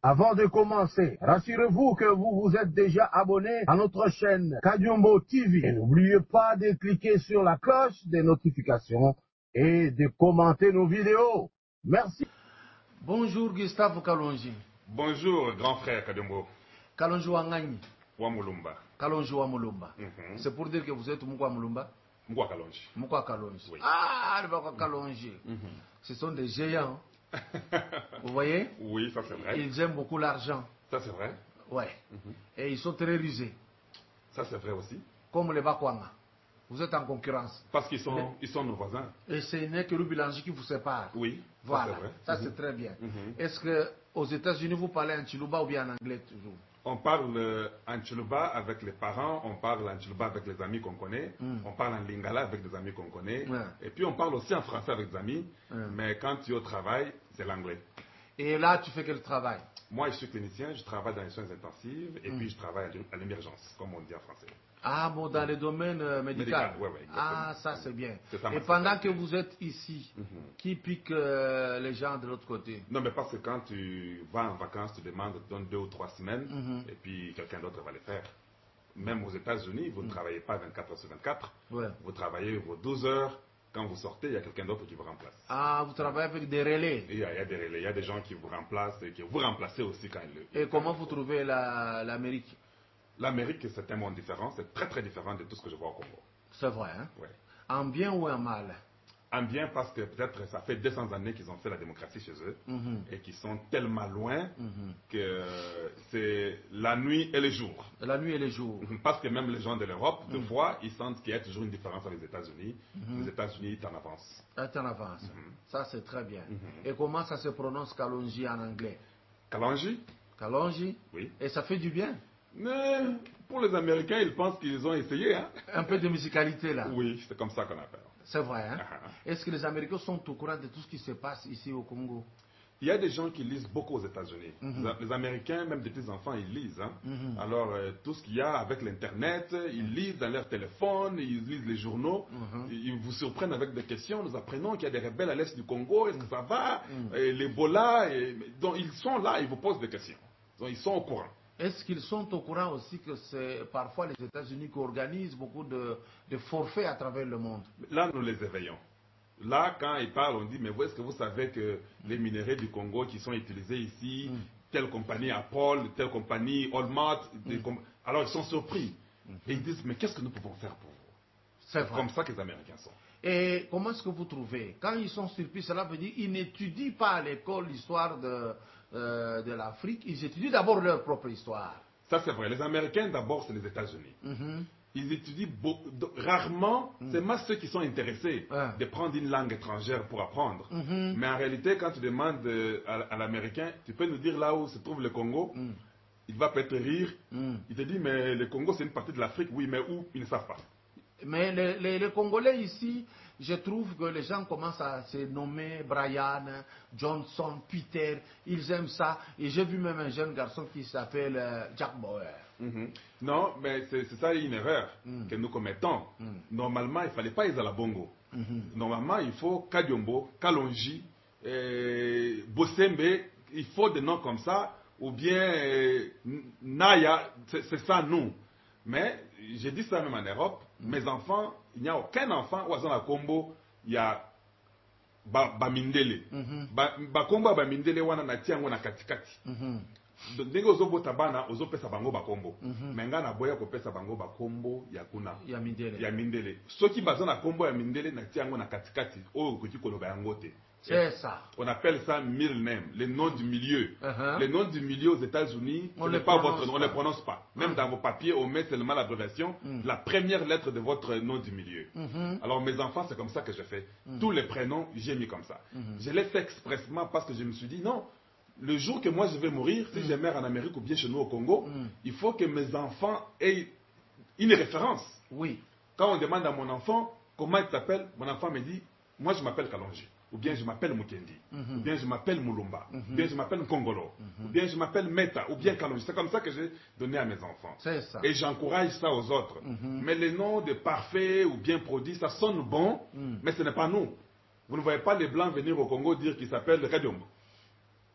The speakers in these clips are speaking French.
Avant de commencer, rassurez-vous que vous vous êtes déjà abonné à notre chaîne Kadiombo TV. Et n'oubliez pas de cliquer sur la cloche des notifications et de commenter nos vidéos. Merci. Bonjour Gustave Kalonji. Bonjour grand frère Kadiombo. Kalonji Wangani. Wamulumba. Kalonji Wamulumba. C'est pour dire que vous êtes Mukwa Mulumba? Mukwa Kalonji. Mukwa Kalonji. Oui. Ah, le Mukwa Kalonji. Ce sont des géants. Vous voyez? Oui, ça c'est vrai. Ils aiment beaucoup l'argent. Ça c'est vrai. Ouais. Et ils sont très rusés. Ça c'est vrai aussi. Comme les Bakwanga. Vous êtes en concurrence. Parce qu'ils sont nos voisins. Et ce n'est que le bilangi qui vous sépare. Oui, voilà. Ça c'est vrai. Ça c'est très bien. Est-ce que aux États-Unis vous parlez en Chiluba ou bien en anglais toujours? On parle en Chiluba avec les parents, on parle en Chiluba avec les amis qu'on connaît, on parle en Lingala avec des amis qu'on connaît, et puis on parle aussi en français avec des amis, mais quand tu es au travail, c'est l'anglais. Et là, tu fais quel travail? Moi, je suis clinicien, je travaille dans les soins intensifs, et puis je travaille à l'émergence, comme on dit en français. Ah bon, dans le domaine médical. Ouais, ah, ça c'est bien. Ça, et pendant que vous êtes ici, qui pique les gens de l'autre côté? Non, mais parce que quand tu vas en vacances, tu demandes, tu donnes 2 ou 3 semaines, et puis quelqu'un d'autre va les faire. Même aux États-Unis, vous ne travaillez pas 24 heures sur 24, vous travaillez vos 12 heures. Quand vous sortez, il y a quelqu'un d'autre qui vous remplace. Ah, vous travaillez avec des relais? Il y a des relais, il y a des gens qui vous remplacent et qui vous remplacez aussi quand ils... Et comment vous trouvez l'Amérique? L'Amérique, c'est un monde différent, c'est très très différent de tout ce que je vois au Congo. C'est vrai, hein? Oui. En bien ou en mal? En bien parce que peut-être ça fait 200 années qu'ils ont fait la démocratie chez eux et qu'ils sont tellement loin que c'est la nuit et le jour. La nuit et le jour. Parce que même les gens de l'Europe, des fois, ils sentent qu'il y a toujours une différence avec les États-Unis. Les États-Unis, ils en avancent. Ils en avancent. Ça, c'est très bien. Et comment ça se prononce Kalonji en anglais? Kalonji? Kalonji? Oui. Et ça fait du bien? Mais pour les Américains, ils pensent qu'ils ont essayé. Hein? Un peu de musicalité là. Oui, c'est comme ça qu'on appelle. C'est vrai. Hein? Est-ce que les Américains sont au courant de tout ce qui se passe ici au Congo? Il y a des gens qui lisent beaucoup aux États-Unis. Les Américains, même des petits enfants, ils lisent. Hein? Alors, tout ce qu'il y a avec l'Internet, ils lisent dans leur téléphone, ils lisent les journaux. Ils vous surprennent avec des questions. Nous apprenons qu'il y a des rebelles à l'est du Congo. Est-ce que ça va? L'Ebola. Donc, ils sont là, ils vous posent des questions. Donc, ils sont au courant. Est-ce qu'ils sont au courant aussi que c'est parfois les États-Unis qui organisent beaucoup de forfaits à travers le monde? Là, nous les éveillons. Là, quand ils parlent, on dit, mais est-ce que vous savez que les minerais du Congo qui sont utilisés ici, telle compagnie Apple, telle compagnie Walmart, alors ils sont surpris. Et ils disent, mais qu'est-ce que nous pouvons faire pour vous? C'est comme ça que les Américains sont. Et comment est-ce que vous trouvez? Quand ils sont surpris, cela veut dire qu'ils n'étudient pas à l'école l'histoire de l'Afrique, ils étudient d'abord leur propre histoire. Ça c'est vrai. Les Américains d'abord c'est les États-Unis. Ils étudient rarement, c'est moi ceux qui sont intéressés de prendre une langue étrangère pour apprendre. Mais en réalité, quand tu demandes à l'Américain, tu peux nous dire là où se trouve le Congo, il va peut-être rire. Il te dit, mais le Congo c'est une partie de l'Afrique, oui, mais où? Ils ne savent pas. Mais les Congolais ici, je trouve que les gens commencent à se nommer Brian, Johnson, Peter, ils aiment ça. Et j'ai vu même un jeune garçon qui s'appelle Jack Bauer. Non, mais c'est ça une erreur que nous commettons. Normalement, il ne fallait pas Ezala Bongo. Normalement, il faut Kadiombo, Kalonji, Bosembe, il faut des noms comme ça, ou bien Naya, c'est ça nous. Mais j'ai dit ça même en Europe, mes enfants, il n'y a aucun enfant où à Combo, il y a Bamindele. Bakombo Bamindele wana na tiango na katikati. Ndenge ozobota bana ozopesa bango bakombo. Menga na boya kopesa bango bakombo ya kuna. Ya Mindele. Ya Mindele. Soki baza na kombo ya Mindele na tiango na katikati, oyo koki koloba yango te. C'est ça. On appelle ça middle name, les noms du milieu. Les noms du milieu aux États-Unis, on ne les prononce pas. Même dans vos papiers, on met seulement l'abréviation, la première lettre de votre nom du milieu. Alors mes enfants, c'est comme ça que je fais. Tous les prénoms, j'ai mis comme ça. Je l'ai fait expressement parce que je me suis dit, non, le jour que moi je vais mourir, si je meurs en Amérique ou bien chez nous au Congo, il faut que mes enfants aient une référence. Oui. Quand on demande à mon enfant, comment il s'appelle, mon enfant me dit, moi je m'appelle Kalonji. Ou bien je m'appelle Mukendi, ou bien je m'appelle Mulumba, ou bien je m'appelle Kongolo, ou bien je m'appelle Meta, ou bien Kalonji. C'est comme ça que j'ai donné à mes enfants. C'est ça. Et j'encourage ça aux autres. Mais les noms de parfaits ou bien produits, ça sonne bon, mais ce n'est pas nous. Vous ne voyez pas les Blancs venir au Congo dire qu'ils s'appellent Kadiombo.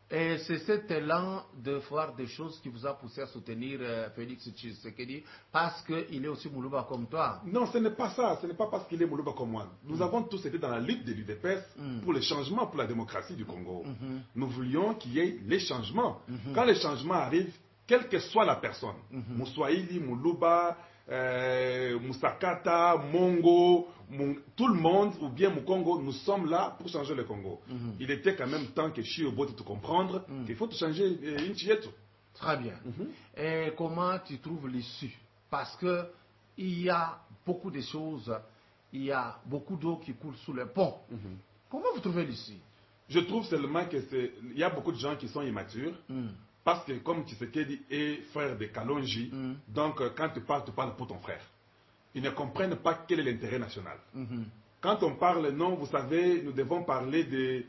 Et c'est cet élan de voir des choses qui vous a poussé à soutenir Félix Tshisekedi parce qu'il est aussi Moulouba comme toi. Non, ce n'est pas ça. Ce n'est pas parce qu'il est Moulouba comme moi. Nous avons tous été dans la lutte de l'UDPS pour le changement, pour la démocratie du Congo. Nous voulions qu'il y ait les changements. Quand les changements arrivent, quelle que soit la personne, Mouswahili, Moulouba, Moussakata, Mongo, tout le monde, ou bien Moukongo, nous sommes là pour changer le Congo. Il était quand même temps que Chiobo te comprendre qu'il faut changer une chieto. Très bien. Et comment tu trouves l'issue? Parce que il y a beaucoup de choses, il y a beaucoup d'eau qui coule sous le pont. Comment vous trouvez l'issue? Je trouve seulement que il y a beaucoup de gens qui sont immatures. Parce que comme Tshisekedi est frère de Kalonji, donc quand tu parles pour ton frère. Ils ne comprennent pas quel est l'intérêt national. Quand on parle, non, vous savez, nous devons parler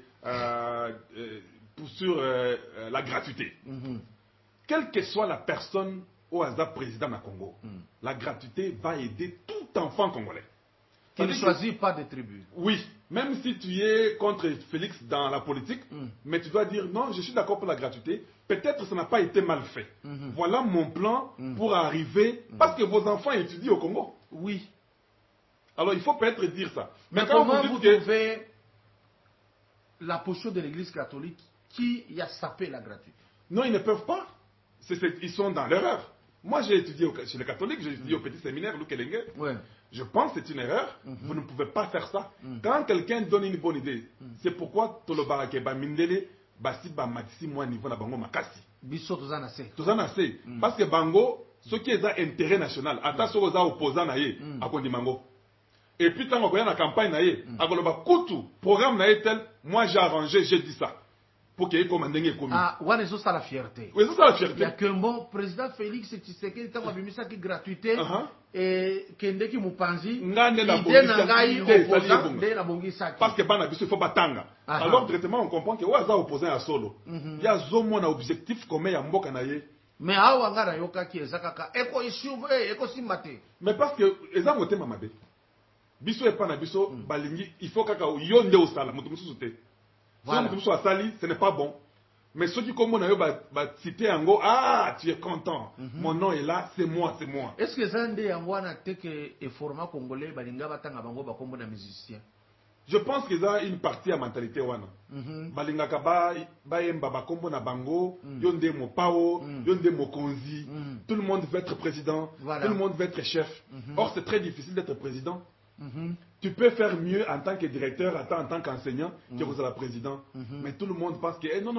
sur la gratuité. Quelle que soit la personne au hasard président du Congo, la gratuité va aider tout enfant congolais. Qui ne choisit pas de tribu. Oui, même si tu es contre Félix dans la politique, mais tu dois dire non, je suis d'accord pour la gratuité. Peut-être ça n'a pas été mal fait. Voilà mon plan pour arriver, parce que vos enfants étudient au Congo. Oui. Alors il faut peut-être dire ça. Mais comment vous trouvez la position de l'Église catholique qui a sapé la gratuité? Non, ils ne peuvent pas. Ils sont dans l'erreur. Moi, j'ai étudié chez les catholiques, j'ai étudié au petit séminaire Lukelenge. Ouais. Je pense que c'est une erreur. Vous ne pouvez pas faire ça. Quand quelqu'un donne une bonne idée, c'est pourquoi Tolobarake Bamindele, Basi Bamatisi, moi, niveau na bango makasi. Biso tozana assez. Parce que bango, ce qui est intérêt national, attention aux opposants naïe, à Kondi Mango. Et puis, tant qu'on a la campagne naïe, à Goloba Koutou, programme naïe tel, moi j'ai arrangé, j'ai dit ça. Pour qu'il y ait comme un dengue commun. Ah, ouais, c'est ça la fierté. Oui, c'est ça la fierté. Il y a qu'un bon président Félix Tshisekedi, tant qu'on a mis ça qui gratuité, et Kende qui moupanzi, parce que Bana Bissou, il faut batanga. Alors, directement, on comprend que Ouaza opposé à Solo. Il y a Zomo, un objectif commun à Mboka Naye. Mais Awangara Yoka qui est Zakaka, Eko Ishuve, Eko Simate. Mais parce que, Ezamote Mamade, Bissou et Pana Bissou, Balingi, il faut Kaka Yonde au Sala, Moutoumoussouté. Voilà. Si on Sali, ce n'est pas bon. Mais ceux qui comme on a cité en go, ah, tu es content. Mon nom est là, c'est moi, c'est moi. Est-ce que Zande Yangwana teke et format congolais, Balinga Batanga Bango Bakombo na musicien? Je pense qu'ils ont une partie à mentalité wana. Balinga Kaba, Bayemba Bakombo na Bango, Yonde mo Pao, Yonde mo Konzi. Tout le monde veut être président, tout le monde veut être chef. Or, c'est très difficile d'être président. Tu peux faire mieux en tant que directeur, en tant qu'enseignant, que vous êtes le président. Mais tout le monde pense que non,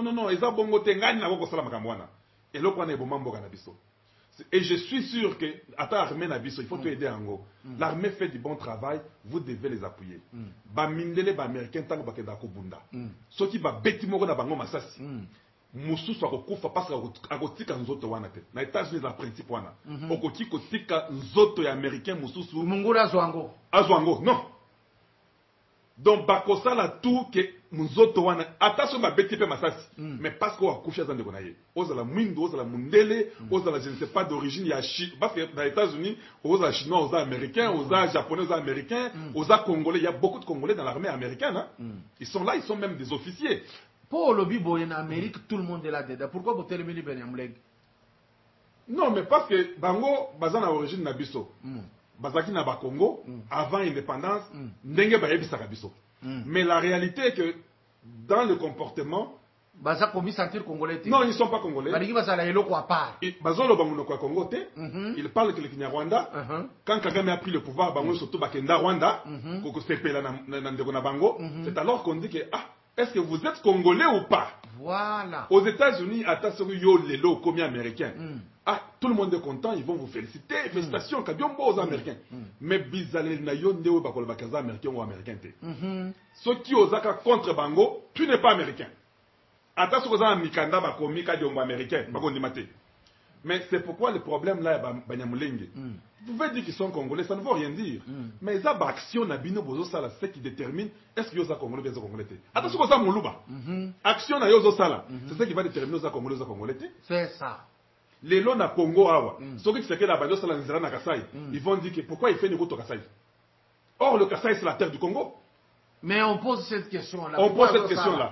et je suis sûr que, il faut te aider en gros. L'armée fait du bon travail, vous devez les appuyer. Bamindele, Américain, tant que Bunda. Ce qui va bêtiment dans Bango Massassi. Mususu akokufa parce akotika nzoto wana te na États-Unis la principe wana okoti kotika nzoto ya américain mususu mungura azwango non donc bakosala tout que nzoto wana attention ba beti pe masasi mais parce que akufia zande konaye ozala mwindo ozala mundele ozala je ne sais pas d'origine ya parce que dans les États-Unis ozala chinois ozala américain ozala japonais ozala américain ozala congolais, il y a beaucoup de congolais dans l'armée américaine hein? Ils sont là, ils sont même des officiers. Pour le Bibo en Amérique, tout le monde est là-dedans. Pourquoi vous téléménez Benyamleg? Non, mais parce que Bango, Bazan a origine Nabiso. Bazaki na Congo, avant l'indépendance, Ndenge Bayebi Sakabiso. Mais la réalité est que dans le comportement. Baza commis sentir congolais. Non, ils ne sont pas congolais. Bazan le Bango Nokwa Congo, il parle que le Kinyarwanda. Quand Kagame a pris le pouvoir, Bango surtout Bakenda Rwanda, Koko Sepela na Bango, c'est alors qu'on dit que est-ce que vous êtes congolais ou pas? Voilà. Aux États-Unis, attention, yo lelo comme américain. Ah, tout le monde est content, ils vont vous féliciter. Félicitations, Kabiombo aux Américains. Mais bizarre, na yo ndewe bakol bakaza américain ou américain te. Ceux qui osaka contre Bango, tu n'es pas américain. Attention aux Amikanda bakomi Kabiombo américain, bakondi mate. Mais c'est pourquoi le problème là est Banyamulenge. Vous pouvez dire qu'ils sont congolais, ça ne veut rien dire. Mais les actions Nabino Bozo Sala, c'est qui détermine est-ce qu'ils sont congolais ou congolais. Attention aux Moulouba. Action na Yozo Sala, c'est ce qui va déterminer aux congolais ou congolais. C'est ça. Les lots na Congo Awa, ceux qui se fait la Banyo Sala Nzera na Kasai, ils vont dire que pourquoi il fait Nikoto Kasai. Or, le Kasai c'est la terre du Congo. Mais on pose cette question là. On pose cette question là.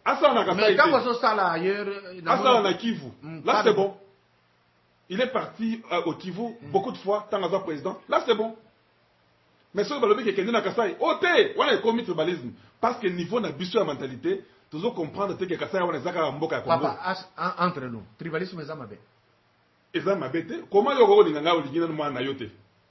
Mais quand vous êtes là ailleurs, Asala na Kivu. Là, c'est bon. Il est parti au Kivu beaucoup de fois, tant que président. Là, c'est bon. Mais ce que je veux Kasai, on a commis tribalisme. Parce que niveau n'a pas la mentalité, tu dois comprendre que Kasai on est à Mboka Congo. Papa, entre nous, tribalisme est mabé. Et ça m'a bêté. Comment il y a un origine moi na yote?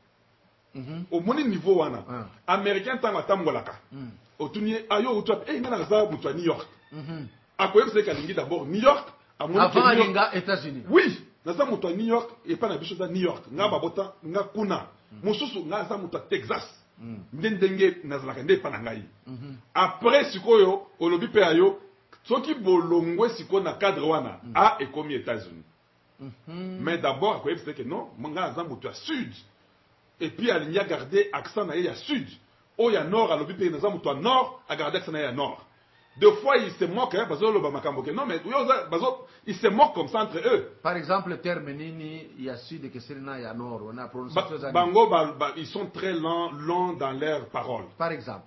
Au mon niveau wana, américain tant que Tambolaka. Au tournier, ayo ou toi, eh, n'a pas à New York. À quoi c'est qu'Alingi d'abord New York? Avant Alinga, États-Unis. Oui, nasa mutu à New York et pas na bicho za New York. Nga babota, nga kuna. Mususu nga za mutu à Texas. Ndenge nazalaka nde pa na ngai. Après sikoyo, olobi pe ayo, soki bolongwe siko na cadre wana, a ekomi États-Unis. Mais d'abord, quoi c'est que non, nga za mutu à Sud. Et puis il y a gardé accent na ya Sud. Oh ya Nord, alobi pe naza mutu à Nord, a gardé accent na ya Nord. Deux fois, ils se moquent, hein, parce que non, mais ils se moquent comme ça entre eux. Par exemple, terme nini, il y a sud et il y a nord. On a prononcé Bango, ils sont très longs dans leurs paroles. Par exemple.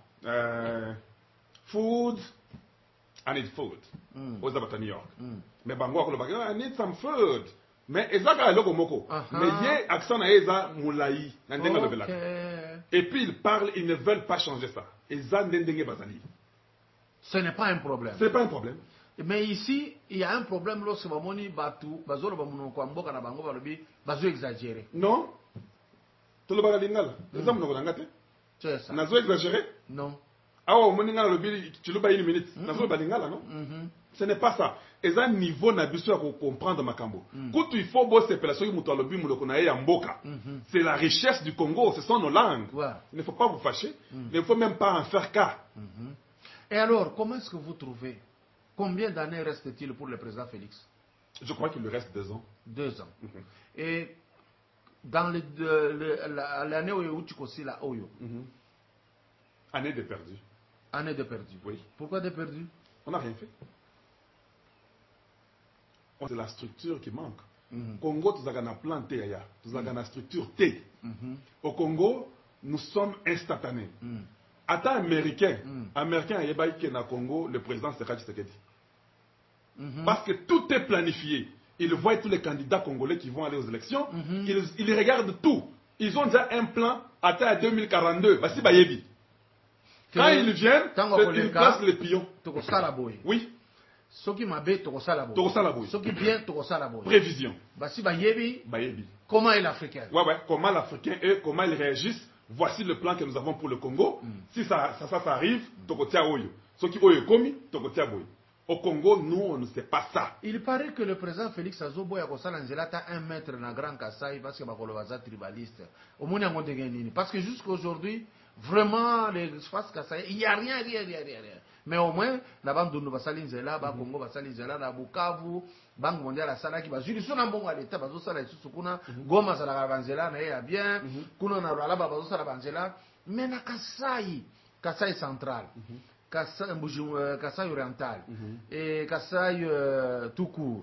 Food, I need food. Aux abattoirs New York. Mais Bango, I need some food. Mais Ezaka Loko Moko. Mais il y a accent à Eza Moulaï. Et puis ils parlent, ils ne veulent pas changer ça. Eza Ndenge Bazali. Ce n'est pas un problème. Ce n'est pas un problème. Mais ici, il y a un problème lorsque Bamoni Batu, Bazolo Bamunoko Amboka na Bango Balobi, Bazo exagéré. Non. Tout le bagage lingala. Les hommes n'ont pas c'est ça. Nazo exagéré? Non. Ah ouais, Moningala Lobi, tu le bailles une minute. Nazo Balingala, non? Ce n'est pas ça. Et ça, niveau n'a pas à comprendre Makambo. Quand il faut bosser pour la soie Moutalobi Moulokonae Amboka, c'est la richesse du Congo, ce sont nos langues. Il ne faut pas vous fâcher. Il ne faut même pas en faire cas. Et alors, comment est-ce que vous trouvez? Combien d'années reste-t-il pour le président Félix? Je crois qu'il lui reste 2 ans. 2 ans. Et dans l'année où tu aussi la Oyo. Année de perdu. Année de perdu. Oui. Pourquoi de perdu? On n'a rien fait. C'est la structure qui manque. Congo, tu as planté, tu as une structure T. Au Congo, nous sommes instantanés. Attends, américain, américain a na Congo, le président Sekhachi Sekedi. Parce que tout est planifié. Ils voient tous les candidats congolais qui vont aller aux élections. Ils regardent tout. Ils ont déjà un plan à 2042. Voici Bayebi. Quand ils viennent, ils placent les pions. Oui. Ce qui m'a bien, ce qui bien, prévision. Voici Bayebi. Comment est l'Africain? Ouais. Comment l'Africain est, comment ils réagissent. Voici le plan que nous avons pour le Congo. Si ça arrive, Tokotia Oyo. Ce qui Oyo Komi, Tokotia Boyo. Au Congo, nous, on ne sait pas ça. Il paraît que le président Félix Azobo Yakosalanzela a 1 mètre dans Grand Kassai parce que Bakolovaza tribaliste. Au moins, parce que jusqu'aujourd'hui, vraiment, l'espace Kassai, il n'y a rien. Mais au moins, la bande de Basalinzela, Congo Basalinzela, la Bukavu, Banque mondiale à Salaki, Bazuli, son ambon à l'état, Bazo Sala et Susukuna, Goma Salavanzela, Naya bien, Kuna Narala, Bazo Salavanzela, mais na Kassai central, Kassai oriental, et Kassai tout court,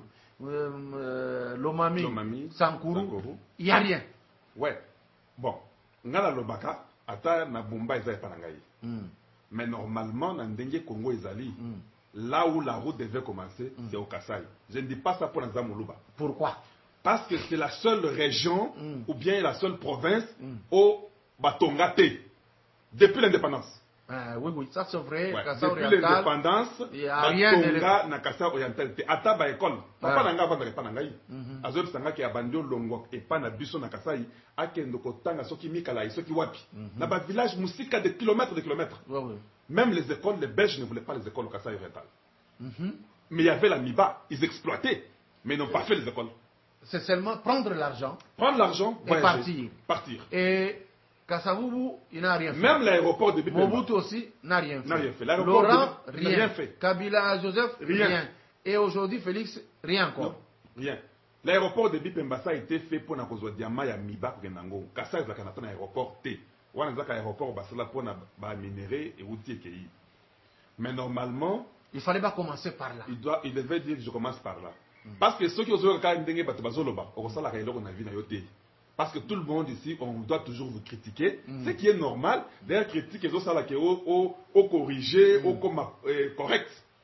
Lomami, Sankuru, il n'y a rien. Ouais. Bon, Ngala Lobaka, Ata Nabumba Isaï Parangaï. Mais normalement, dans le Congo Ezali, là où la route devait commencer, c'est au Kassai. Je ne dis pas ça pour Nzamoulouba. Pourquoi? Parce que c'est la seule région, ou bien la seule province, au Batongate, depuis l'indépendance. Oui, ça c'est vrai. Ouais. Depuis l'indépendance, Batonga na Kassai oriental. Ata ba école. Papa nanga va pas nangai. Azob sanga ki abandio longo et pas na biso na Kassai. Akendo kotanga soki mikala soki wapi. Na ba village musika de kilomètres. Même les écoles, les Belges ne voulaient pas les écoles au Kassai oriental. Mais il y avait la MIBA, ils exploitaient, mais ils n'ont pas fait les écoles. C'est seulement prendre l'argent. Et partir. Et Kassavubu, il n'a rien fait. Même l'aéroport de Bipemba. Mobutu aussi n'a rien fait. Laurent, rien fait. Kabila, Joseph, rien. Et aujourd'hui, Félix, rien encore. Rien. L'aéroport de Bipemba, ça a été fait pour na kozwa diamant ya miba pour Kenango. Kassai zaka na pas aéroport T. Wana zaka aéroport basala pour na ba minerai et outil qui. Mais normalement, il fallait pas commencer par là. Il devait dire je commence par là. Parce que ceux qui ont ka ndenge bato bazoloba, okosala ka eloko na vie na yote. Parce que tout le monde ici, on doit toujours vous critiquer, ce qui est normal. D'ailleurs, critique, ils ont ça là qui est au corrigé, au comme correct.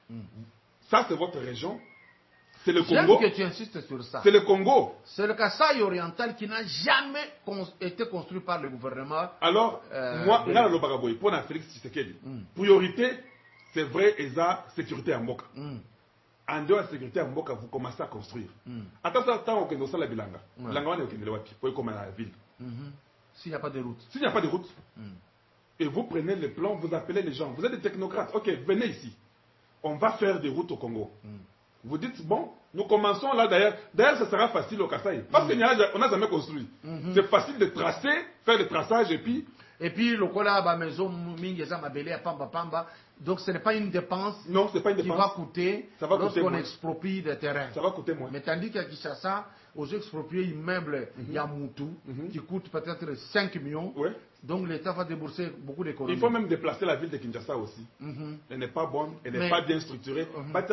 Ça, c'est votre région. C'est le J'aime Congo. que tu insistes sur ça. C'est le Congo. C'est le Kasaï oriental qui n'a jamais été construit par le gouvernement. Alors, moi, là, le Bagaboy, pour Félix Tshisekedi, priorité, c'est vrai, et ça, sécurité à Mboka. En dehors de la sécurité à Mboka, vous commencez à construire. Attends, attends, on a la bilanga. Bilanga, on est au Wapi, pour comme à la ville. S'il n'y a pas de route. S'il n'y a pas de route, et vous prenez les plans, vous appelez les gens. Vous êtes des technocrates. Ok, venez ici. On va faire des routes au Congo. Vous dites, bon, nous commençons là d'ailleurs. D'ailleurs, ce sera facile au Kasaï. Parce qu'on n'a jamais construit. C'est facile de tracer, faire le traçage et puis. Et puis, le cola à maison, Mingeza Mabele, à Pamba Pamba. Donc, ce n'est pas une dépense, non, c'est pas une qui dépense va coûter lorsqu'on exproprie des terrains. Ça va coûter moins. Mais tandis qu'à Kinshasa, aux expropriés immeubles, il y a Moutou, qui coûte peut-être 5 millions. Ouais. Donc, l'État va débourser beaucoup d'économies. Il faut même déplacer la ville de Kinshasa aussi. Elle n'est pas bonne, elle n'est pas bien structurée. Ouais,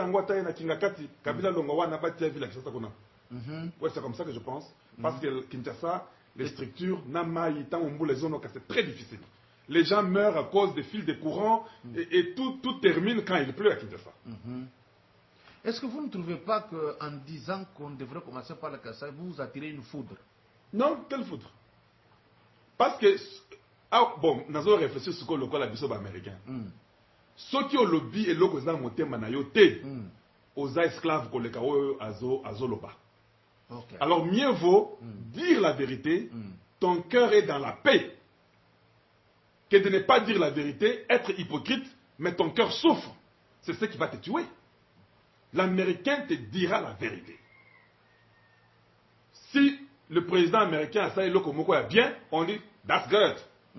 c'est comme ça que je pense. Parce que Kinshasa, les structures, les zones, c'est très difficile. Les gens meurent à cause des fils de courant et tout termine quand il pleut à Kinshasa. Est-ce que vous ne trouvez pas qu'en disant qu'on devrait commencer par le Kasaï, vous attirez une foudre? Non, quelle foudre? Parce que, bon, nous avons réfléchi sur le col américain. Ceux qui ont lobby et l'eau ont monté manayoté aux esclaves qu'on les a zoloba. Alors mieux vaut dire la vérité, ton cœur est dans la paix, que de ne pas dire la vérité, être hypocrite, mais ton cœur souffre. C'est ce qui va te tuer. L'Américain te dira la vérité. Si le président américain a ça et le Komoko est bien, on dit that's good.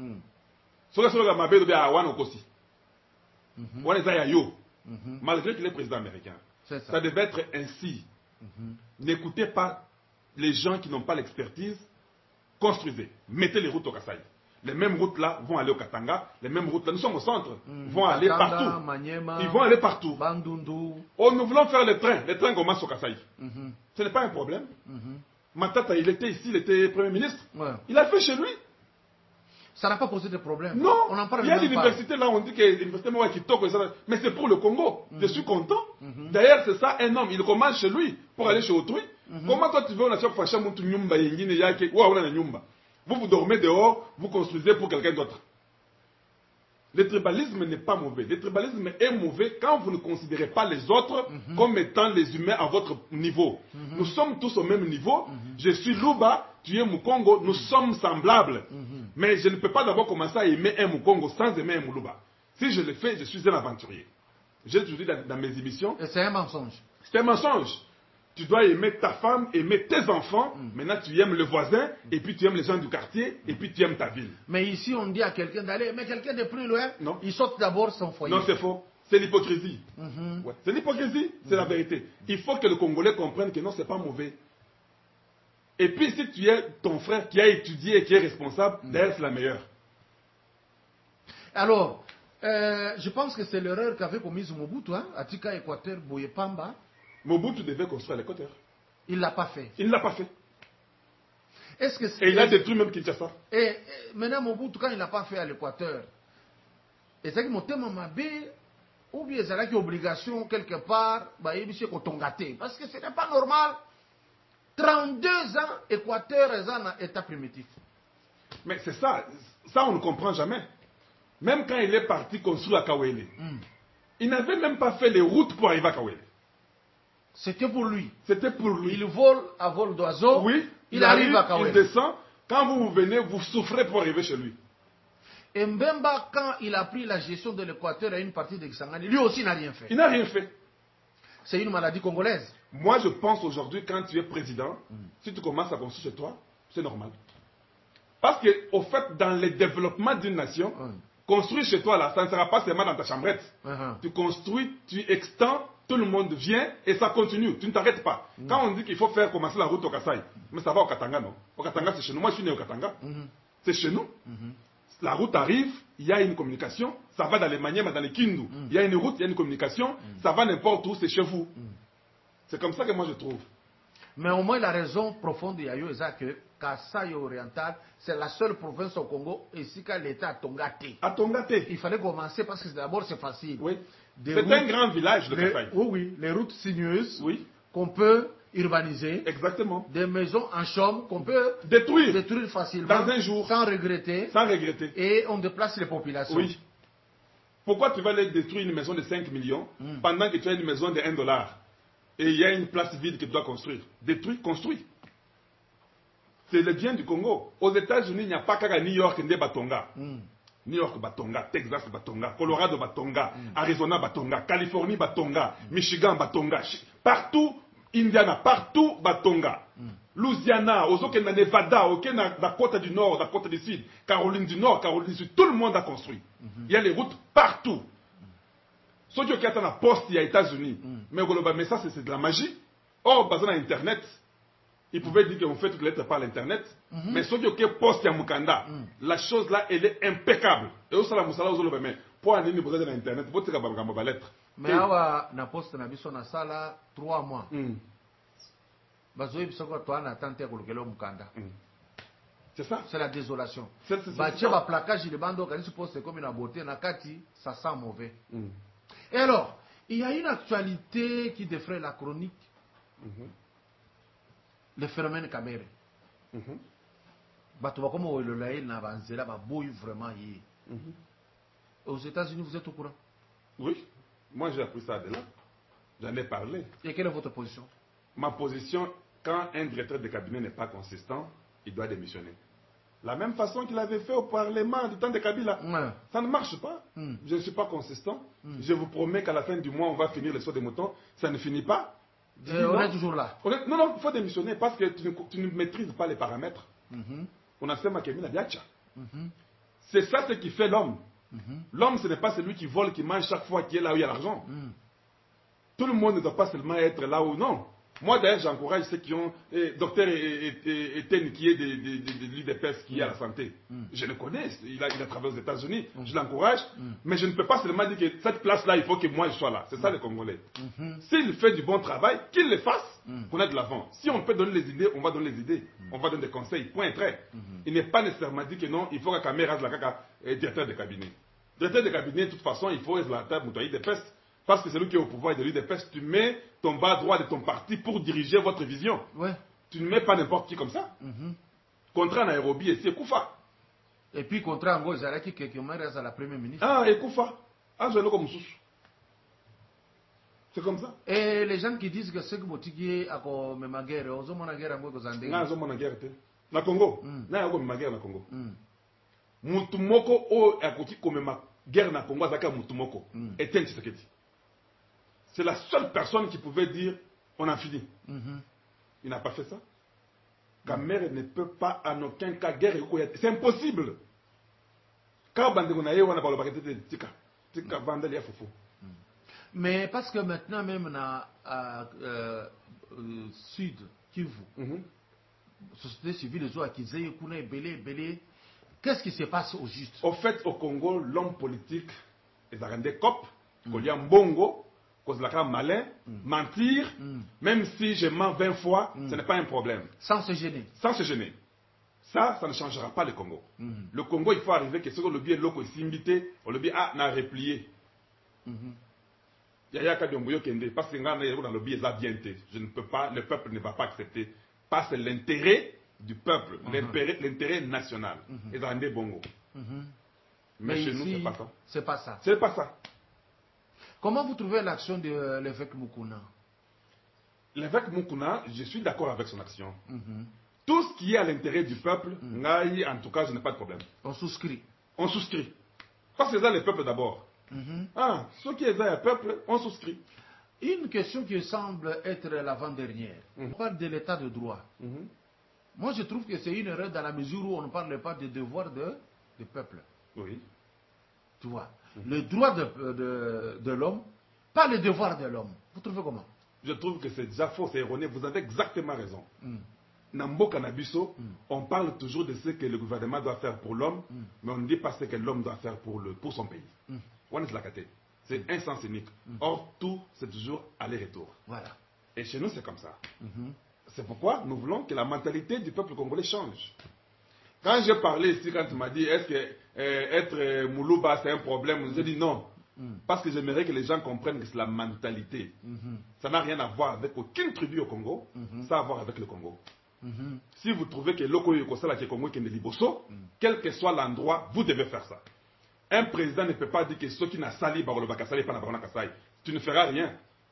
Malgré qu'il est président américain. Ça devait être ainsi. N'écoutez pas les gens qui n'ont pas l'expertise. Construisez. Mettez les routes au Kasaï. Les mêmes routes là vont aller au Katanga. Les mêmes routes là, nous sommes au centre, vont aller partout. Maniema, ils vont aller partout. Bandundu. Oh, nous voulons faire les trains. Les trains commencent au Kasaï. Ce n'est pas un problème. Matata, il était ici, il était Premier ministre. Il a fait chez lui. Ça n'a pas posé de problème. Non, on en parle. Il y a l'université là, on dit que l'université Mouakitoko, mais c'est pour le Congo. Je suis content. D'ailleurs, c'est ça, un homme, il commence chez lui pour aller chez autrui. Comment toi tu veux, on a chaque fois, vous dormez dehors, vous construisez pour quelqu'un d'autre. Le tribalisme n'est pas mauvais. Le tribalisme est mauvais quand vous ne considérez pas les autres comme étant les humains à votre niveau. Nous sommes tous au même niveau. Je suis Luba, tu es Mukongo, nous sommes semblables. Mais je ne peux pas d'abord commencer à aimer un Mukongo sans aimer un Muluba. Si je le fais, je suis un aventurier. J'ai toujours dit dans mes émissions. Et c'est un mensonge. C'est un mensonge. Tu dois aimer ta femme, aimer tes enfants. Maintenant, tu aimes le voisin, et puis tu aimes les gens du quartier, et puis tu aimes ta ville. Mais ici, on dit à quelqu'un d'aller, mais quelqu'un de plus loin, non. Il saute d'abord son foyer. Non, c'est faux. C'est l'hypocrisie. Ouais. C'est l'hypocrisie, c'est la vérité. Il faut que le Congolais comprenne que non, c'est pas mauvais. Et puis, si tu es ton frère qui a étudié et qui est responsable, d'ailleurs, c'est la meilleure. Alors, je pense que c'est l'erreur qu'avait commise Mobutu, Atika Équateur, Boyepamba. Mobutu devait construire l'Équateur. Il ne l'a pas fait. Il ne l'a pas fait. Et il a détruit même Kinshasa. Et maintenant, Mobutu, quand il ne l'a pas fait à l'Équateur, et c'est que mon thème m'a dit, ou bien c'est là qu'il y a obligation quelque part, parce que ce n'est pas normal. 32 ans, Équateur est un état primitif. Mais c'est ça. Ça, on ne comprend jamais. Même quand il est parti construire à Kawele, il n'avait même pas fait les routes pour arriver à Kawele. C'était pour lui. C'était pour lui. Il vole à vol d'oiseau. Oui. Il arrive à Kawele. Il descend. Quand vous venez, vous souffrez pour arriver chez lui. Et Mbemba, quand il a pris la gestion de l'Équateur à une partie de Kisangani, lui aussi n'a rien fait. Il n'a rien fait. C'est une maladie congolaise. Moi, je pense aujourd'hui, quand tu es président, si tu commences à construire chez toi, c'est normal. Parce que, au fait, dans le développement d'une nation, construire chez toi, là, ça ne sera pas seulement dans ta chambrette. Tu construis, tu extends, tout le monde vient et ça continue. Tu ne t'arrêtes pas. Quand on dit qu'il faut faire commencer la route au Kasaï, mais ça va au Katanga, non? Au Katanga, c'est chez nous. Moi, je suis né au Katanga. C'est chez nous. La route arrive, il y a une communication. Ça va dans les Maniema, dans les Kindu. Il y a une route, il y a une communication. Ça va n'importe où, c'est chez vous. C'est comme ça que moi je trouve. Mais au moins, la raison profonde de Yayo, c'est que Kasaï oriental, c'est la seule province au Congo, ici qu'à l'État à Tongate. À Tongate. Il fallait commencer parce que d'abord, c'est facile. Oui. C'est un grand village, le Kasaï. Oui, oui, les routes sinueuses oui. qu'on peut urbaniser. Exactement. Des maisons en chaume qu'on peut détruire facilement. Dans un jour. Sans regretter. Sans regretter. Et on déplace les populations. Oui. Pourquoi tu vas aller détruire une maison de 5 millions pendant que tu as une maison de 1 dollar et il y a une place vide que tu dois construire? Détruire, construire. C'est le bien du Congo. Aux États-Unis, il n'y a pas qu'à New York et Batonga. New York Batonga, Texas Batonga, Colorado Batonga, Arizona Batonga, Californie Batonga, Michigan Batonga, partout, Indiana, partout Batonga. Louisiana, Nevada, Dakota du Nord, Dakota du Sud, Caroline du Nord, Caroline du Sud, tout le monde a construit. Il y a les routes partout. Ceux qui ont la poste, il y a États-Unis. Mais ça, c'est de la magie. Or, basé sur Internet, ils pouvaient dire qu'on fait toutes les lettres par l'Internet. Mais ceux qui ont poste, il y a Mukanda. La chose là, elle est impeccable. Et au salaire, pour aller sur Internet, pour dire que la lettre. Mais awa na poste na biso na sala 3 mois. C'est ça. C'est la désolation. C'est ça. Placage de bando quand poste comme une beauté na kati, ça sent mauvais. Et alors, il y a une actualité qui défraie la chronique. Le phénomène Kamere. Bato comme le laïl na banzela ba boy vraiment yi. Aux États-Unis, vous êtes au courant? Oui. Moi, j'ai appris ça de là. J'en ai parlé. Et quelle est votre position? Ma position, quand un directeur de cabinet n'est pas consistant, il doit démissionner. La même façon qu'il avait fait au Parlement du temps de Kabila. Ça ne marche pas. Je ne suis pas consistant. Je vous promets qu'à la fin du mois, on va finir le saut des moutons. Ça ne finit pas. On est toujours là. Non, il faut démissionner parce que tu ne maîtrises pas les paramètres. On a fait Makemila Biacha. C'est ça ce qui fait l'homme. L'homme, ce n'est pas celui qui vole, qui mange chaque fois qui est là où il y a l'argent. Tout le monde ne doit pas seulement être là où non. Moi, d'ailleurs, j'encourage ceux qui ont docteur Etienne, qui est de l'UDPS, qui est à la santé. Je le connais, il a travaillé aux États-Unis, je l'encourage, mais je ne peux pas seulement dire que cette place-là, il faut que moi je sois là. C'est ça les Congolais. S'il fait du bon travail, qu'il le fasse, qu'on ait de l'avant. Si on peut donner les idées, on va donner les idées. On va donner des conseils, point trait. Il n'est pas nécessairement dit que non, il faut que la caméra de la caca directeur de cabinet. Directeur de cabinet, de toute façon, il faut être la table de peste. Parce que c'est lui qui est au pouvoir et de l'UDPS, tu mets ton bas droit de ton parti pour diriger votre vision. Ouais. Tu ne mets pas n'importe qui comme ça. Contrat Nairobi et c'est Koufa. Et puis contrat Ango Zaraki qui reste à la première ministre. Ah, et Koufa. Ah, je l'ai comme sous. C'est comme ça. Et les gens qui disent que c'est que Botiki a comme ma guerre, aux hommes en guerre, à moi, aux Andés. Non, aux hommes en guerre, na Congo. Na comme ma guerre na Congo. Mutumoko o akoti comme ma guerre na Congo, Zaka Mutumoko. Et Ten Tshisekedi. C'est la seule personne qui pouvait dire on a fini. Il n'a pas fait ça. Kamere ne peut pas en aucun cas guerre. C'est impossible. Mais parce que maintenant même dans Sud Kivu, société civile, les autres qui belé, qu'est-ce qui se passe au juste? Au fait, au Congo, l'homme politique est arrêté cop, qu'il y a un bongo. Cause la cas malin, mentir, même si je mens 20 fois, ce n'est pas un problème. Sans se gêner. Sans se gêner. Ça ne changera pas le Congo. Le Congo, il faut arriver que ce que le bien loco est invité, on le bien n'a replié. Yaya Kabyomboyo Kende, parce que dans le bien je ne peux pas, le peuple ne va pas accepter. Parce que l'intérêt du peuple, l'intérêt national, est dans des bongo. Mais chez nous, c'est pas ça. C'est pas ça. C'est pas ça. Comment vous trouvez l'action de l'évêque Mukuna? L'évêque Mukuna, je suis d'accord avec son action. Tout ce qui est à l'intérêt du peuple, en tout cas, je n'ai pas de problème. On souscrit. On souscrit. Parce que c'est ça le peuple d'abord. Ceux qui sont le peuple, on souscrit. Une question qui semble être l'avant-dernière. On parle de l'état de droit. Moi, je trouve que c'est une erreur dans la mesure où on ne parle pas des devoirs du peuple. Oui. Tu vois, le droit de l'homme, pas le devoir de l'homme. Vous trouvez comment? Je trouve que c'est déjà faux, c'est erroné. Vous avez exactement raison. Nambo Kanabiso, on parle toujours de ce que le gouvernement doit faire pour l'homme, mais on ne dit pas ce que l'homme doit faire pour son pays. On est la caté. C'est un sens unique. Or, tout, c'est toujours aller-retour. Voilà. Et chez nous, c'est comme ça. C'est pourquoi nous voulons que la mentalité du peuple congolais change. Quand j'ai parlé ici, quand tu m'as dit est-ce que être Moulouba c'est un problème, j'ai dit non. Parce que j'aimerais que les gens comprennent que c'est la mentalité. Ça n'a rien à voir avec aucune tribu au Congo, ça a à voir avec le Congo. Si vous trouvez que Loko Yokosala qui est Congo qui est Liboso, quel que soit l'endroit, vous devez faire ça. Un président ne peut pas dire que ceux qui n'a sali Barolo Bakasali pas Barona Kasai. Tu ne feras rien.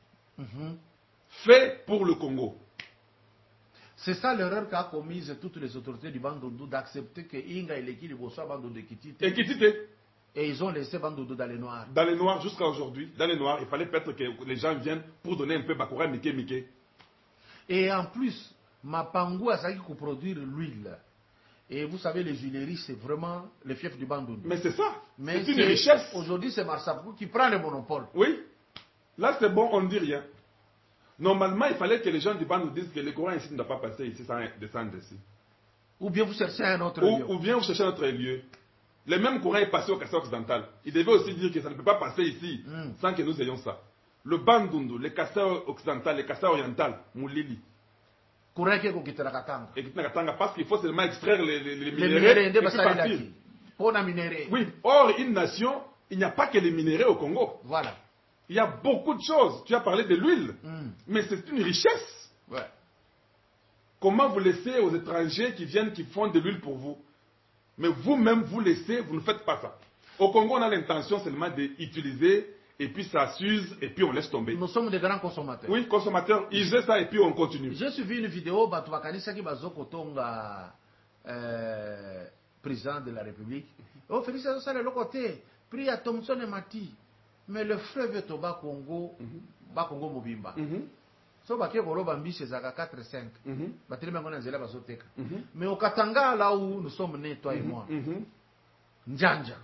Fais pour le Congo. C'est ça l'erreur qu'a commise toutes les autorités du Bandundu d'accepter que Inga et Leki Liboso abandonnent de Kitite. Et Kitite. Et ils ont laissé Bandundu dans les noirs. Dans les noirs, jusqu'à aujourd'hui, dans les noirs, il fallait peut-être que les gens viennent pour donner un peu Bakura Mike. Et en plus, Mapangu a ça qui produire l'huile. Et vous savez, les huileries, c'est vraiment le fief du Bandundu. Mais c'est ça. Mais c'est une richesse. Aujourd'hui, c'est Marsapou qui prend le monopole. Oui. Là, c'est bon, on ne dit rien. Normalement, il fallait que les gens du Bandundu nous disent que le Coran ici ne doit pas passer ici sans descendre ici. Ou bien vous cherchez un autre lieu. Ou bien vous cherchez un autre lieu. Le même courant est passé au Kassai occidental. Il devait aussi dire que ça ne peut pas passer ici sans que nous ayons ça. Le Bandundu, le Kassai occidental, le Kassai oriental, Moulili. Courant qui est au Katanga. Et Katanga parce qu'il faut seulement extraire les minéraux et puis partir. Pour la minéraux. Oui, or une nation, il n'y a pas que les minéraux au Congo. Voilà. Il y a beaucoup de choses. Tu as parlé de l'huile, mais c'est une richesse. Ouais. Comment vous laissez aux étrangers qui viennent, qui font de l'huile pour vous? Mais vous-même, vous laissez, vous ne faites pas ça. Au Congo, on a l'intention seulement d'utiliser, et puis ça s'use, et puis on laisse tomber. Nous sommes des grands consommateurs. Oui, consommateurs, ils font ça, et puis on continue. J'ai suivi une vidéo, Batouakanisa qui Bazoko Tonga, président de la République. Oh, Félix, ça le côté. Pris à Thomson et Mati. Mais le fleuve est au bas Congo, bas Congo Mobimba. So baké Koloba Mbiche Zaka 4-5. Bateli Mangona Zela Bazoteka. Mais au Katanga, là où nous sommes nés, toi et moi, Ndjanja.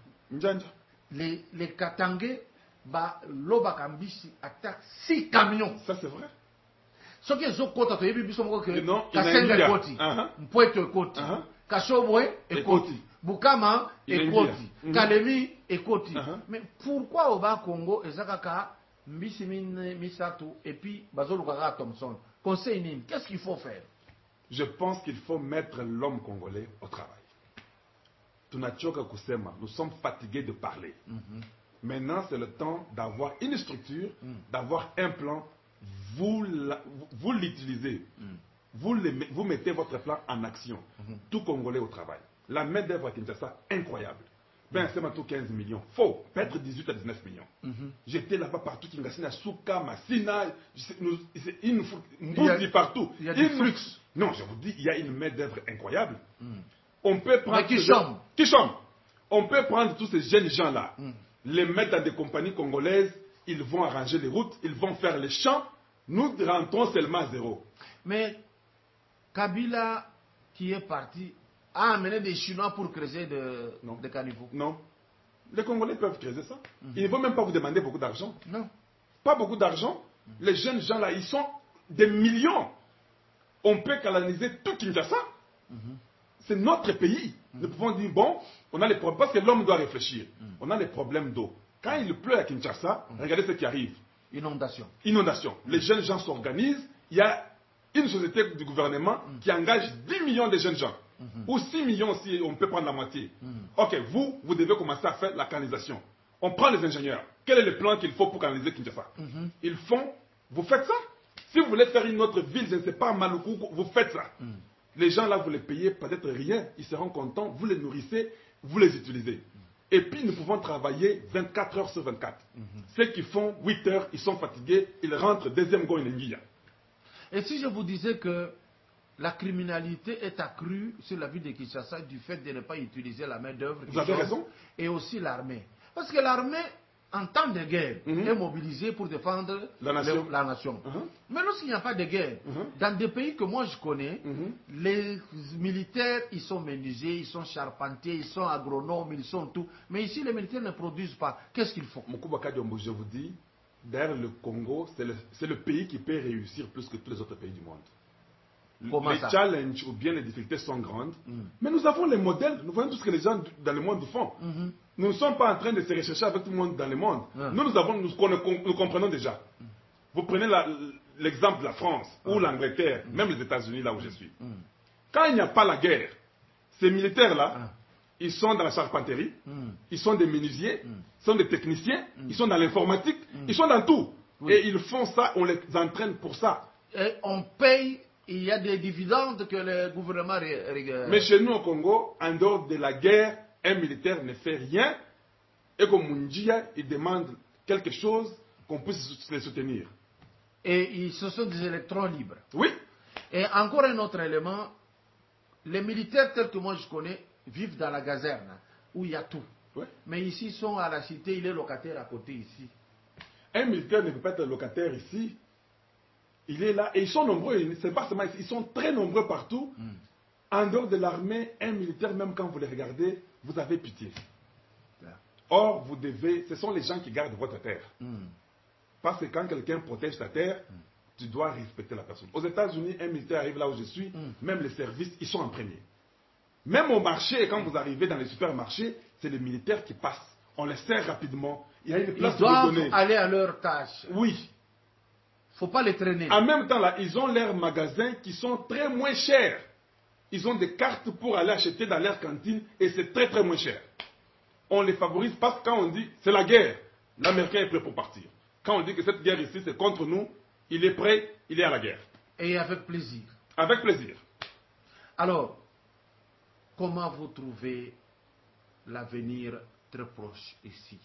Les Katangais, Loba Kambishi attaque 6 camions. Ça c'est vrai. Ce qui est au côté, tu as vu, que non, Kasenga Koti, Mpoueto Koti, Kashobwe et Koti, Bukama et Koti, Kalemi et Koti. Mais pourquoi au bas Congo, Ezakaka, Mbissimine, Misato, et puis Bazolukara Thompson, conseil Nîmes, qu'est-ce qu'il faut faire? Je pense qu'il faut mettre l'homme congolais au travail. Tunachoka Kusema, nous sommes fatigués de parler. Maintenant, c'est le temps d'avoir une structure, d'avoir un plan. Vous l'utilisez. Vous mettez votre plan en action. Tout Congolais au travail. La main-d'œuvre à Kinshasa, incroyable. Ben, c'est maintenant 15 millions. Faux. Peut-être 18 à 19 millions. J'étais là-bas partout. Kingasina, Souka, Massina. Il y partout. Il y a du flux. Non, je vous dis, il y a une main-d'œuvre incroyable. On peut prendre. Qui chôment. On peut prendre tous ces jeunes gens-là, les mettre dans des compagnies congolaises, ils vont arranger les routes, ils vont faire les champs. Nous rentrons seulement à zéro. Mais Kabila, qui est parti, a amené des Chinois pour creuser des caniveaux. Non. Les Congolais peuvent creuser ça. Ils ne vont même pas vous demander beaucoup d'argent. Non. Pas beaucoup d'argent. Les jeunes gens là, ils sont des millions. On peut canaliser tout Kinshasa. C'est notre pays. Nous pouvons dire, bon, on a les problèmes, parce que l'homme doit réfléchir. On a les problèmes d'eau. Quand il pleut à Kinshasa, regardez ce qui arrive. Inondation. Les jeunes gens s'organisent. Il y a une société du gouvernement qui engage 10 millions de jeunes gens. Ou 6 millions si on peut prendre la moitié. Ok, vous devez commencer à faire la canalisation. On prend les ingénieurs. Quel est le plan qu'il faut pour canaliser Kinshasa? Ils font, vous faites ça. Si vous voulez faire une autre ville, je ne sais pas, Maluku, vous faites ça. Les gens là, vous les payez peut-être rien. Ils seront contents, vous les nourrissez, vous les utilisez. Et puis nous pouvons travailler 24 heures sur 24. Ceux qui font 8 heures, ils sont fatigués, ils rentrent deuxième go Nengia. Et si je vous disais que la criminalité est accrue sur la ville de Kinshasa du fait de ne pas utiliser la main-d'œuvre, vous avez raison, et aussi l'armée. Parce que l'armée, en temps de guerre, est mobilisée pour défendre la nation. Mais lorsqu'il n'y a pas de guerre, dans des pays que moi je connais, les militaires, ils sont menuisiers, ils sont charpentiers, ils sont agronomes, ils sont tout. Mais ici, les militaires ne produisent pas. Qu'est-ce qu'ils font? Moukouba Diombo, je vous dis, derrière le Congo, c'est le pays qui peut réussir plus que tous les autres pays du monde. Les challenges ou bien les difficultés sont grandes, mais nous avons les modèles. Nous voyons tout ce que les gens dans le monde font. Nous ne sommes pas en train de se rechercher avec tout le monde dans le monde. Nous comprenons déjà. Vous prenez l'exemple de la France ou l'Angleterre, même les États-Unis, là où je suis. Quand il n'y a pas la guerre, ces militaires-là, ils sont dans la charpenterie, ils sont des menuisiers, ils sont des techniciens, ils sont dans l'informatique, ils sont dans tout. Oui. Et ils font ça, on les entraîne pour ça. Et on paye, il y a des dividendes que le gouvernement... Mais chez nous au Congo, en dehors de la guerre, un militaire ne fait rien. Et comme Mundia, il demande quelque chose qu'on puisse les soutenir. Et ce sont des électrons libres. Oui. Et encore un autre élément, les militaires tels que moi je connais vivent dans la caserne, où il y a tout. Oui. Mais ici, ils sont à la cité, il est locataire à côté ici. Un militaire ne peut pas être locataire ici. Il est là. Et ils sont nombreux. C'est pas seulement ici. Ils sont très nombreux partout. En dehors de l'armée, un militaire, même quand vous les regardez, vous avez pitié. Or, vous devez... Ce sont les gens qui gardent votre terre. Parce que quand quelqu'un protège ta terre, tu dois respecter la personne. Aux États-Unis, un militaire arrive là où je suis, même les services, ils sont en premier. Même au marché, quand vous arrivez dans les supermarchés, c'est les militaires qui passent. On les sert rapidement. Il y a une place Ils pour doivent donner. aller à leur tâche. Oui. Il ne faut pas les traîner. En même temps, là, ils ont leurs magasins qui sont très moins chers. Ils ont des cartes pour aller acheter dans leur cantine et c'est très très moins cher. On les favorise parce que quand on dit c'est la guerre, l'Américain est prêt pour partir. Quand on dit que cette guerre ici c'est contre nous, il est prêt, il est à la guerre. Et avec plaisir. Avec plaisir. Alors, comment vous trouvez l'avenir très proche ici?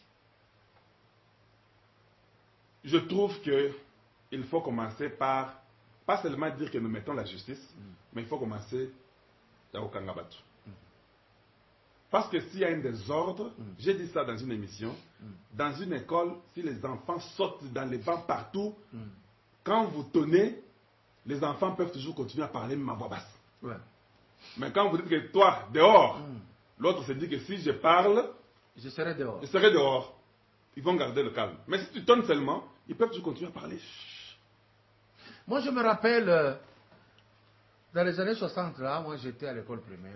Je trouve qu'il faut commencer par, pas seulement dire que nous mettons la justice, mais il faut commencer à Okangabatu. Parce que s'il y a un désordre, j'ai dit ça dans une émission, dans une école, si les enfants sautent dans les bancs partout, quand vous tenez, les enfants peuvent toujours continuer à parler même à voix basse. Ouais. Mais quand vous dites que toi, dehors, l'autre se dit que si je parle, Je serai dehors. je serai dehors. Ils vont garder le calme. Mais si tu tonnes seulement, ils peuvent toujours continuer à parler. Moi, je me rappelle, dans les années 60, là, moi j'étais à l'école primaire.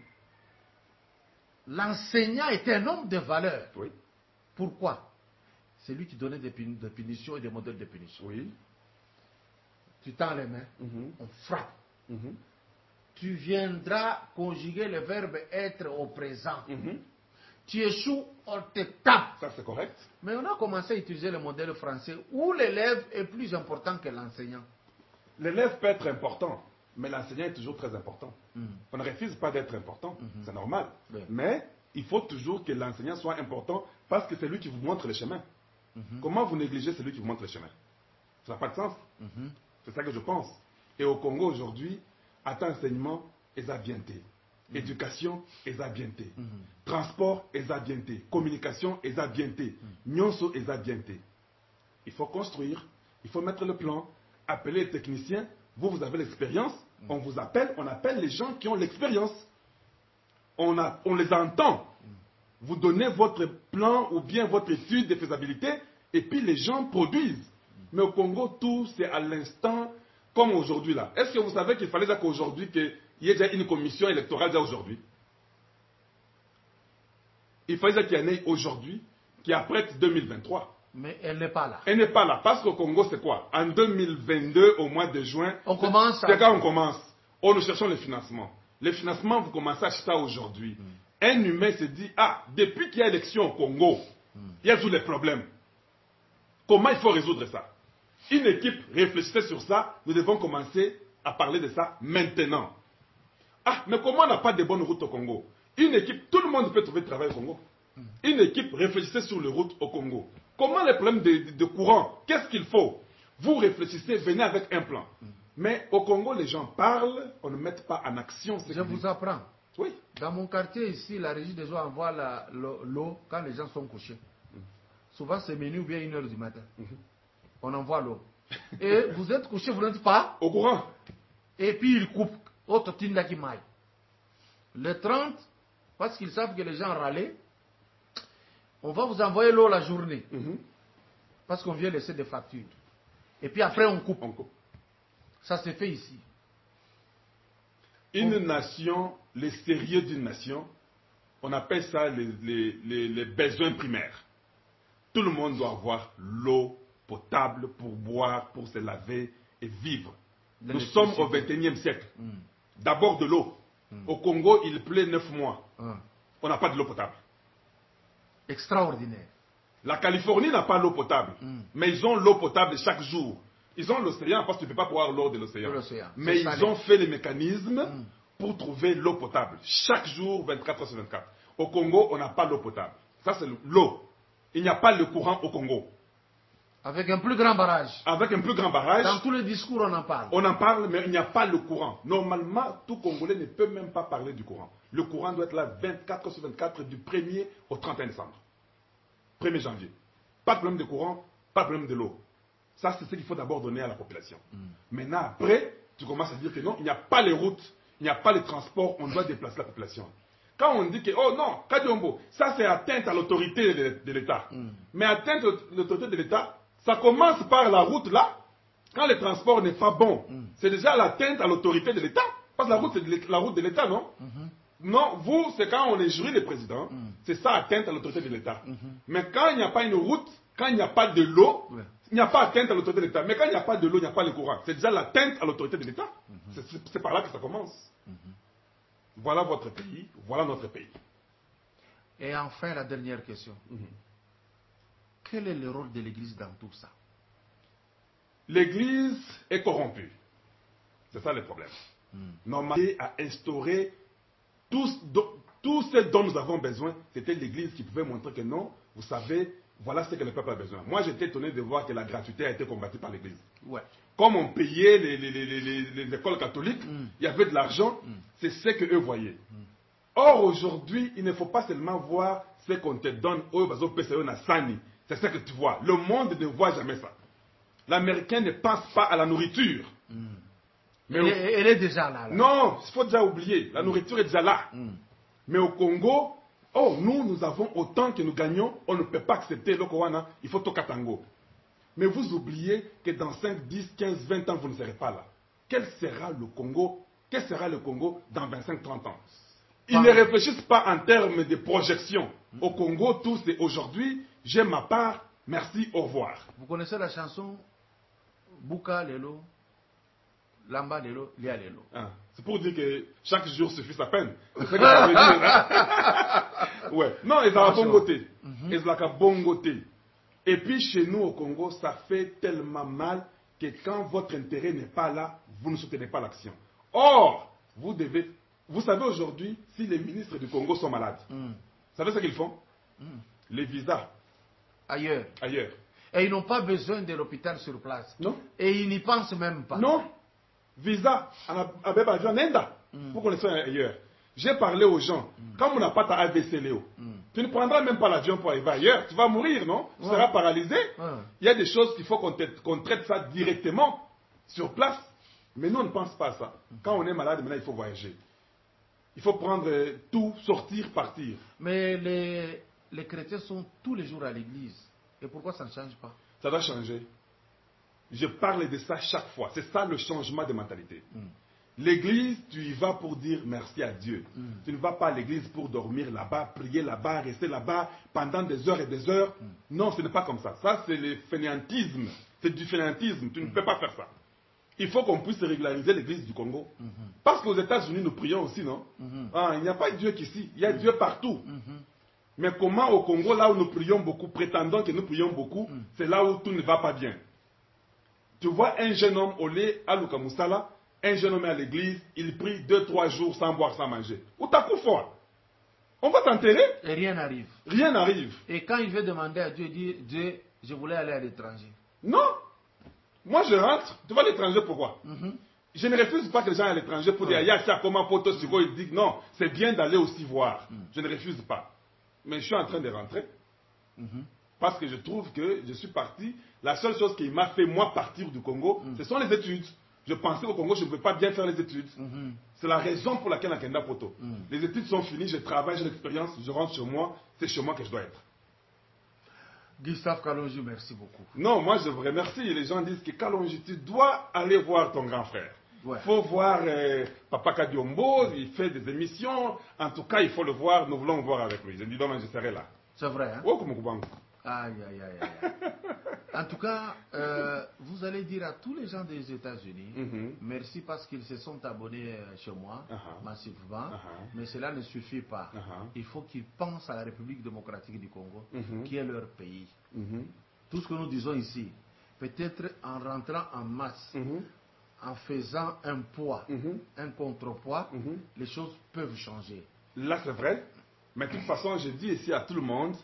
L'enseignant était un homme de valeur. Oui. Pourquoi? C'est lui qui donnait des punitions et des modèles de punition. Oui. Tu tends les mains, on frappe. Tu viendras conjuguer le verbe être au présent. Tu échoues, on te tape. Ça, c'est correct. Mais on a commencé à utiliser le modèle français où l'élève est plus important que l'enseignant. L'élève peut être important, mais l'enseignant est toujours très important. On ne refuse pas d'être important, c'est normal. Oui. Mais il faut toujours que l'enseignant soit important parce que c'est lui qui vous montre le chemin. Comment vous négligez celui qui vous montre le chemin? Ça n'a pas de sens. C'est ça que je pense. Et au Congo aujourd'hui, à ton enseignement, ils ont bien été. Éducation, ils ont bien été. Transport, ils ont bien été. Communication, ils ont bien été. Nyonso, ils ont bien été. Il faut construire, il faut mettre le plan, appeler les techniciens. Vous avez l'expérience, on vous appelle, on appelle les gens qui ont l'expérience. On les entend. Vous donnez votre plan ou bien votre étude de faisabilité et puis les gens produisent. Mais au Congo, tout c'est à l'instant, comme aujourd'hui là. Est-ce que vous savez qu'il fallait qu'aujourd'hui, qu'il y ait déjà une commission électorale déjà aujourd'hui? Il fallait qu'il y en ait aujourd'hui, qui apprête 2023. Mais elle n'est pas là. Elle n'est pas là. Parce qu'au Congo, c'est quoi? En 2022, au mois de juin, On commence à... c'est quand on commence. Oh, nous cherchons le financement. Le financement, vous commencez à acheter ça aujourd'hui. Un humain se dit, ah, depuis qu'il y a élection au Congo, il y a tous les problèmes. Comment il faut résoudre ça? Une équipe réfléchissait sur ça, nous devons commencer à parler de ça maintenant. Ah, mais comment on n'a pas de bonnes routes au Congo? Une équipe, tout le monde peut trouver du travail au Congo. Une équipe réfléchissait sur les routes au Congo. Comment les problèmes de courant? Qu'est-ce qu'il faut? Vous réfléchissez, venez avec un plan. Mais au Congo, les gens parlent, on ne met pas en action. Je vous apprends. Oui. Dans mon quartier ici, la régie des eaux envoie l'eau quand les gens sont couchés. Souvent, c'est minuit ou bien 1h du matin. On envoie l'eau. Et vous êtes couché, vous n'êtes pas au courant. Et puis ils coupent. Autre tinda qui maille. Le 30, parce qu'ils savent que les gens râlaient, on va vous envoyer l'eau la journée. Parce qu'on vient laisser des factures. Et puis après, on coupe. Ça se fait ici. Une nation, le sérieux d'une nation, on appelle ça les besoins primaires. Tout le monde doit avoir l'eau potable pour boire, pour se laver et vivre. De Nous sommes au l'électricité. XXIe siècle. D'abord de l'eau. Au Congo, il pleut 9 mois. On n'a pas de l'eau potable. Extraordinaire. La Californie n'a pas l'eau potable, mais ils ont l'eau potable chaque jour. Ils ont l'océan parce que tu ne peux pas boire l'eau de l'océan. Mais ils ont fait les mécanismes pour trouver l'eau potable. Chaque jour, 24 heures sur 24. Au Congo, on n'a pas l'eau potable. Ça, c'est l'eau. Il n'y a pas le courant au Congo. Avec un plus grand barrage. Avec un plus grand barrage, Dans tous les discours, on en parle. on en parle, mais il n'y a pas le courant. Normalement, tout Congolais ne peut même pas parler du courant. Le courant doit être là 24 heures sur 24 du 1er au 31 décembre. 1er janvier. Pas de problème de courant, pas de problème de l'eau. Ça, c'est ce qu'il faut d'abord donner à la population. Maintenant, après, tu commences à dire que non, il n'y a pas les routes, il n'y a pas les transports, on doit déplacer la population. Quand on dit que, oh non, Kadiombo, ça c'est atteinte à l'autorité de l'État. Mais atteinte à l'autorité de l'État, ça commence par la route là. Quand le transport n'est pas bon, c'est déjà l'atteinte à l'autorité de l'État. Parce que la route, c'est la route de l'État, non? Non, vous, c'est quand on est jury le président, c'est ça atteinte à l'autorité de l'État. Mais quand il n'y a pas une route, quand il n'y a pas de l'eau, il n'y a pas atteinte à l'autorité de l'État. Mais quand il n'y a pas de l'eau, il n'y a pas le courant. C'est déjà l'atteinte à l'autorité de l'État. C'est par là que ça commence. Voilà votre pays, voilà notre pays. Et enfin, la dernière question. Quel est le rôle de l'Église dans tout ça? L'Église est corrompue. C'est ça le problème. Normalement, à instaurer tout ce dont nous avons besoin, c'était l'Église qui pouvait montrer que non, vous savez, voilà ce que le peuple a besoin. Moi, j'étais étonné de voir que la gratuité a été combattue par l'Église. Ouais. Comme on payait les écoles catholiques, il y avait de l'argent, c'est ce qu'eux voyaient. Or, aujourd'hui, il ne faut pas seulement voir ce qu'on te donne, c'est ce que tu vois. Le monde ne voit jamais ça. L'Américain ne pense pas à la nourriture. Mais elle est déjà là. Non, il faut déjà oublier. La nourriture est déjà là. Mais au Congo, oh, nous avons autant que nous gagnons, on ne peut pas accepter le Kowana, il faut Tokatango. Mais vous oubliez que dans 5, 10, 15, 20 ans, vous ne serez pas là. Quel sera le Congo? Quel sera le Congo dans 25, 30 ans? Ils ne réfléchissent pas en termes de projection. Au Congo, tout c'est aujourd'hui, j'ai ma part, merci, au revoir. Vous connaissez la chanson Buka Lelo, Lamba Lelo, Lia Lelo. C'est pour dire que chaque jour suffit sa peine. C'est ce que ça veut dire. Ouais. Non, ils ont bon côté. Ils ont bon côté. Et puis chez nous au Congo, ça fait tellement mal que quand votre intérêt n'est pas là, vous ne soutenez pas l'action. Or, vous savez aujourd'hui, si les ministres du Congo sont malades, vous savez ce qu'ils font? Les visas. Ailleurs. Et ils n'ont pas besoin de l'hôpital sur place. Non. Et ils n'y pensent même pas. Non. Visa, à Nenda, pour qu'on les soit ailleurs. J'ai parlé aux gens, quand on n'a pas ta AVC, Léo, tu ne prendras même pas l'avion pour arriver ailleurs. Tu vas mourir, non? Tu seras paralysé. Il y a des choses qu'il faut qu'on traite ça directement sur place. Mais nous, on ne pense pas à ça. Quand on est malade, maintenant, il faut voyager. Il faut prendre tout, sortir, partir. Mais les chrétiens sont tous les jours à l'église. Et pourquoi ça ne change pas? Ça doit changer. Je parle de ça chaque fois. C'est ça le changement de mentalité. L'église, tu y vas pour dire merci à Dieu. Tu ne vas pas à l'église pour dormir là-bas, prier là-bas, rester là-bas pendant des heures et des heures. Non, ce n'est pas comme ça. Ça, c'est le fainéantisme. C'est du fainéantisme. Tu ne peux pas faire ça. Il faut qu'on puisse régulariser l'église du Congo. Parce qu'aux États-Unis, nous prions aussi, non? Il n'y a pas Dieu qu'ici. Il y a Dieu partout. Mais comment au Congo, là où nous prions beaucoup, prétendant que nous prions beaucoup, c'est là où tout ne va pas bien. Tu vois un jeune homme au lait à Lukamusala, un jeune homme à l'église, il prie 2-3 jours sans boire, sans manger. Ou t'as coup fort. On va t'enterrer. Et rien n'arrive. Rien n'arrive. Et quand il veut demander à Dieu, dire Dieu, je voulais aller à l'étranger. Non. Moi je rentre. Tu vas à l'étranger pourquoi? Je ne refuse pas que les gens aillent à l'étranger pour dire, comment photo sur il dit non, c'est bien d'aller aussi voir. Je ne refuse pas. Mais je suis en train de rentrer. Parce que je trouve que je suis parti. La seule chose qui m'a fait moi partir du Congo, ce sont les études. Je pensais qu'au Congo, je ne pouvais pas bien faire les études. C'est la raison pour laquelle Nakenda Poto. Les études sont finies, je travaille, j'ai l'expérience, je rentre chez moi, c'est chez moi que je dois être. Gustave Kalonji, merci beaucoup. Non, moi je vous remercie. Les gens disent que Kalonji, tu dois aller voir ton grand frère. Il faut voir Papa Kadiombo, il fait des émissions. En tout cas, il faut le voir, nous voulons voir avec lui. Je dis, non, mais je serai là. C'est vrai, hein? Oh, comme aïe, aïe, aïe, aïe. En tout cas, vous allez dire à tous les gens des États-Unis, merci parce qu'ils se sont abonnés chez moi massivement, mais cela ne suffit pas. Il faut qu'ils pensent à la République démocratique du Congo, qui est leur pays. Tout ce que nous disons ici, peut-être en rentrant en masse, en faisant un poids, un contrepoids, les choses peuvent changer. Là, c'est vrai. Mais de toute façon, je dis ici à tout le monde,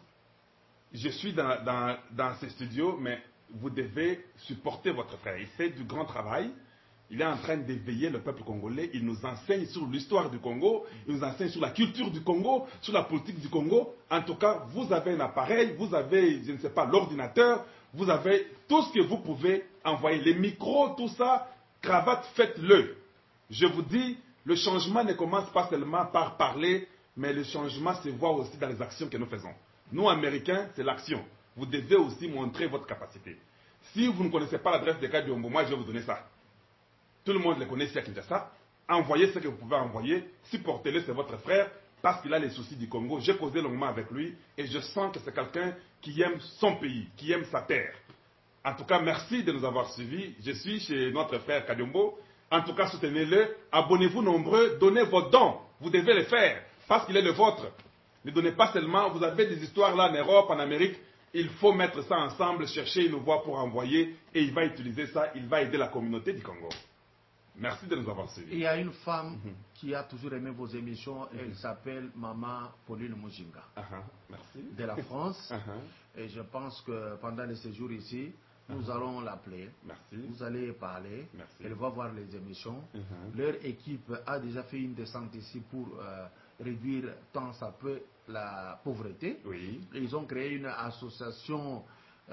je suis dans ces studios, mais vous devez supporter votre frère. Il fait du grand travail. Il est en train d'éveiller le peuple congolais. Il nous enseigne sur l'histoire du Congo. Il nous enseigne sur la culture du Congo, sur la politique du Congo. En tout cas, vous avez un appareil, vous avez, je ne sais pas, l'ordinateur, vous avez tout ce que vous pouvez envoyer. Les micros, tout ça, cravate, faites-le. Je vous dis, le changement ne commence pas seulement par parler, mais le changement se voit aussi dans les actions que nous faisons. Nous, Américains, c'est l'action. Vous devez aussi montrer votre capacité. Si vous ne connaissez pas l'adresse de Kadiombo, moi je vais vous donner ça. Tout le monde le connaît ici à Kinshasa. Envoyez ce que vous pouvez envoyer. Supportez-le, c'est votre frère, parce qu'il a les soucis du Congo. J'ai causé longuement avec lui et je sens que c'est quelqu'un qui aime son pays, qui aime sa terre. En tout cas, merci de nous avoir suivis. Je suis chez notre frère Kadiombo. En tout cas, soutenez-le. Abonnez-vous nombreux. Donnez vos dons. Vous devez les faire parce qu'il est le vôtre. Ne donnez pas seulement. Vous avez des histoires là en Europe, en Amérique. Il faut mettre ça ensemble, chercher une voie pour envoyer et il va utiliser ça. Il va aider la communauté du Congo. Merci de nous avoir suivis. Il y a une femme qui a toujours aimé vos émissions. Elle s'appelle Maman Pauline Mujinga. Merci. De la France. Et je pense que pendant les séjours ici, nous allons l'appeler. Merci. Vous allez parler. Merci. Elle va voir les émissions. Leur équipe a déjà fait une descente ici pour réduire tant ça peut la pauvreté. Oui. Et ils ont créé une association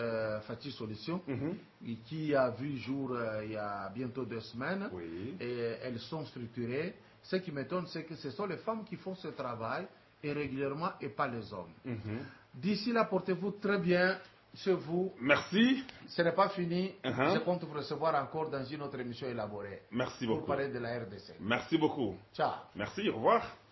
Fatih Solution qui a vu jour il y a bientôt 2 semaines. Oui. Et elles sont structurées. Ce qui m'étonne, c'est que ce sont les femmes qui font ce travail et régulièrement et pas les hommes. D'ici là, portez-vous très bien chez vous. Merci. Ce n'est pas fini. Je compte vous recevoir encore dans une autre émission élaborée. Merci beaucoup. Pour parler de la RDC. Merci beaucoup. Ciao. Merci, au revoir.